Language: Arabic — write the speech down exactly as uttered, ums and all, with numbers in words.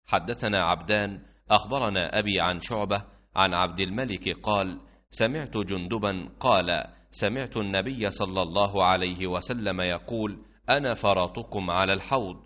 حدثنا عبدان أخبرنا أبي عن شعبة عن عبد الملك قال: سمعت جندبا قال: سمعت النبي صلى الله عليه وسلم يقول: أنا فرطكم على الحوض،